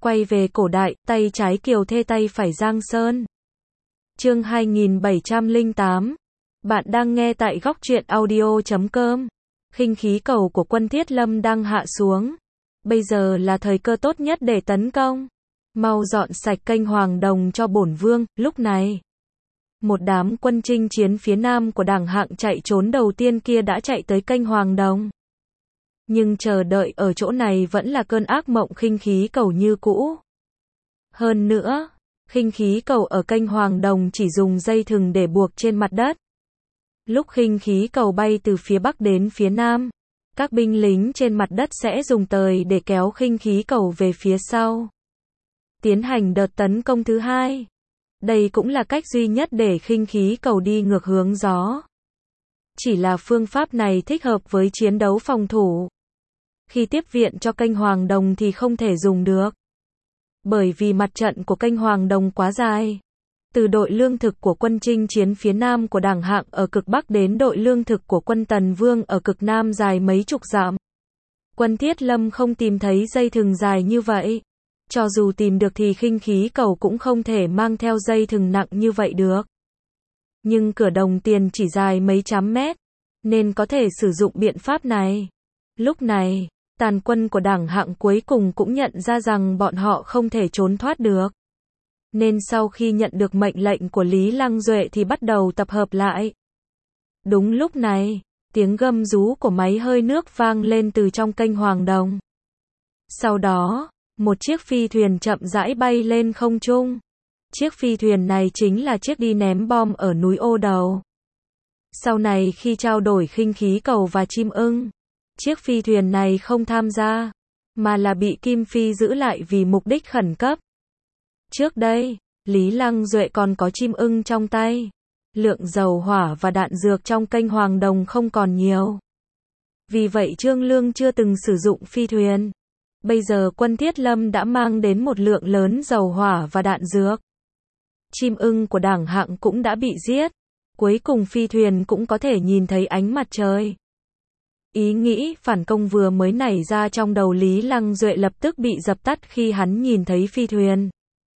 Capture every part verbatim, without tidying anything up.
Quay về cổ đại, tay trái Kiều Thê tay phải Giang Sơn. Chương hai nghìn bảy trăm lẻ tám. Bạn đang nghe tại góc truyện audio chấm com. Khinh khí cầu của quân Thiết Lâm đang hạ xuống. Bây giờ là thời cơ tốt nhất để tấn công. Mau dọn sạch kênh Hoàng Đồng cho bổn vương. Lúc này, một đám quân chinh chiến phía nam của Đảng Hạng chạy trốn đầu tiên kia đã chạy tới kênh Hoàng Đồng. Nhưng chờ đợi ở chỗ này vẫn là cơn ác mộng khinh khí cầu như cũ. Hơn nữa, khinh khí cầu ở kênh Hoàng Đồng chỉ dùng dây thừng để buộc trên mặt đất. Lúc khinh khí cầu bay từ phía bắc đến phía nam, các binh lính trên mặt đất sẽ dùng tời để kéo khinh khí cầu về phía sau, tiến hành đợt tấn công thứ hai. Đây cũng là cách duy nhất để khinh khí cầu đi ngược hướng gió. Chỉ là phương pháp này thích hợp với chiến đấu phòng thủ. Khi tiếp viện cho kênh Hoàng Đồng thì không thể dùng được. Bởi vì mặt trận của kênh Hoàng Đồng quá dài. Từ đội lương thực của quân chinh chiến phía nam của Đảng Hạng ở cực bắc đến đội lương thực của quân Tần Vương ở cực nam dài mấy chục dặm. Quân Thiết Lâm không tìm thấy dây thừng dài như vậy. Cho dù tìm được thì khinh khí cầu cũng không thể mang theo dây thừng nặng như vậy được. Nhưng cửa đồng tiền chỉ dài mấy trăm mét, nên có thể sử dụng biện pháp này. Lúc này, tàn quân của Đảng Hạng cuối cùng cũng nhận ra rằng bọn họ không thể trốn thoát được. Nên sau khi nhận được mệnh lệnh của Lý Lăng Duệ thì bắt đầu tập hợp lại. Đúng lúc này, tiếng gầm rú của máy hơi nước vang lên từ trong kênh Hoàng Đồng. Sau đó, một chiếc phi thuyền chậm rãi bay lên không trung. Chiếc phi thuyền này chính là chiếc đi ném bom ở núi Ô Đầu. Sau này khi trao đổi khinh khí cầu và chim ưng, chiếc phi thuyền này không tham gia, mà là bị Kim Phi giữ lại vì mục đích khẩn cấp. Trước đây, Lý Lăng Duệ còn có chim ưng trong tay. Lượng dầu hỏa và đạn dược trong kênh Hoàng Đồng không còn nhiều. Vì vậy Trương Lương chưa từng sử dụng phi thuyền. Bây giờ quân Thiết Lâm đã mang đến một lượng lớn dầu hỏa và đạn dược. Chim ưng của Đảng Hạng cũng đã bị giết. Cuối cùng phi thuyền cũng có thể nhìn thấy ánh mặt trời. Ý nghĩ phản công vừa mới nảy ra trong đầu Lý Lăng Duệ lập tức bị dập tắt khi hắn nhìn thấy phi thuyền.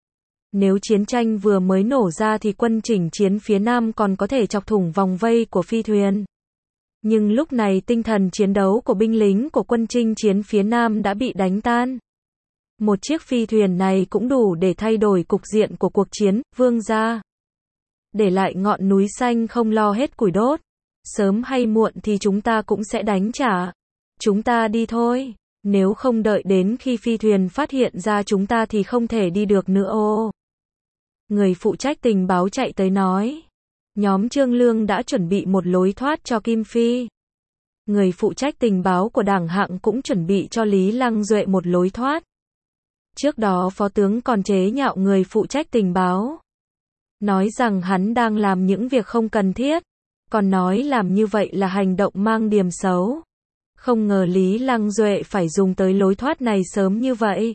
Nếu chiến tranh vừa mới nổ ra thì quân chỉnh chiến phía nam còn có thể chọc thủng vòng vây của phi thuyền. Nhưng lúc này tinh thần chiến đấu của binh lính của quân chinh chiến phía nam đã bị đánh tan. Một chiếc phi thuyền này cũng đủ để thay đổi cục diện của cuộc chiến, vương gia. Để lại ngọn núi xanh không lo hết củi đốt. Sớm hay muộn thì chúng ta cũng sẽ đánh trả. Chúng ta đi thôi. Nếu không đợi đến khi phi thuyền phát hiện ra chúng ta thì không thể đi được nữa ô. Người phụ trách tình báo chạy tới nói. Nhóm Trương Lương đã chuẩn bị một lối thoát cho Kim Phi. Người phụ trách tình báo của Đảng Hạng cũng chuẩn bị cho Lý Lăng Duệ một lối thoát. Trước đó phó tướng còn chế nhạo người phụ trách tình báo. Nói rằng hắn đang làm những việc không cần thiết. Còn nói làm như vậy là hành động mang điểm xấu. Không ngờ Lý Lăng Duệ phải dùng tới lối thoát này sớm như vậy.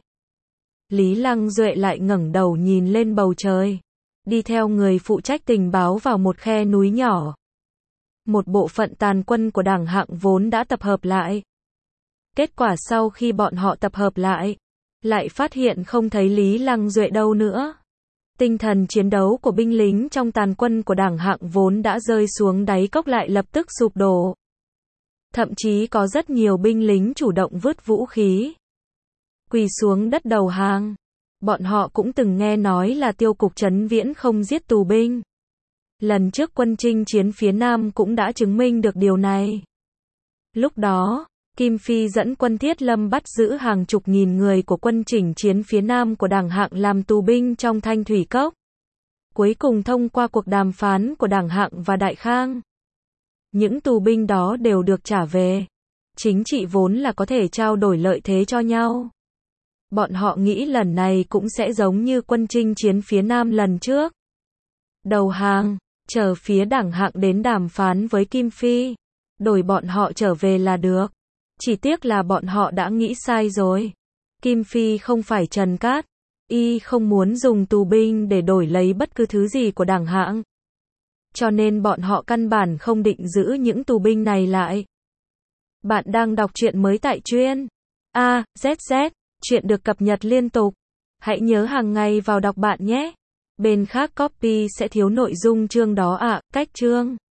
Lý Lăng Duệ lại ngẩng đầu nhìn lên bầu trời. Đi theo người phụ trách tình báo vào một khe núi nhỏ. Một bộ phận tàn quân của Đảng Hạng vốn đã tập hợp lại. Kết quả sau khi bọn họ tập hợp lại, lại phát hiện không thấy Lý Lăng Duệ đâu nữa. Tinh thần chiến đấu của binh lính trong tàn quân của Đảng Hạng vốn đã rơi xuống đáy cốc lại lập tức sụp đổ. Thậm chí có rất nhiều binh lính chủ động vứt vũ khí, quỳ xuống đất đầu hàng. Bọn họ cũng từng nghe nói là Tiêu cục Trấn Viễn không giết tù binh. Lần trước quân chinh chiến phía Nam cũng đã chứng minh được điều này. Lúc đó, Kim Phi dẫn quân Thiết Lâm bắt giữ hàng chục nghìn người của quân chỉnh chiến phía Nam của Đảng Hạng làm tù binh trong Thanh Thủy Cốc. Cuối cùng thông qua cuộc đàm phán của Đảng Hạng và Đại Khang, những tù binh đó đều được trả về. Chính trị vốn là có thể trao đổi lợi thế cho nhau. Bọn họ nghĩ lần này cũng sẽ giống như quân chinh chiến phía Nam lần trước. Đầu hàng, chờ phía Đảng Hạng đến đàm phán với Kim Phi. Đổi bọn họ trở về là được. Chỉ tiếc là bọn họ đã nghĩ sai rồi. Kim Phi không phải Trần Cát. Y không muốn dùng tù binh để đổi lấy bất cứ thứ gì của Đảng Hạng. Cho nên bọn họ căn bản không định giữ những tù binh này lại. Bạn đang đọc truyện mới tại truyện A Z Z. Chuyện được cập nhật liên tục. Hãy nhớ hàng ngày vào đọc bạn nhé. Bên khác copy sẽ thiếu nội dung chương đó ạ, cách chương.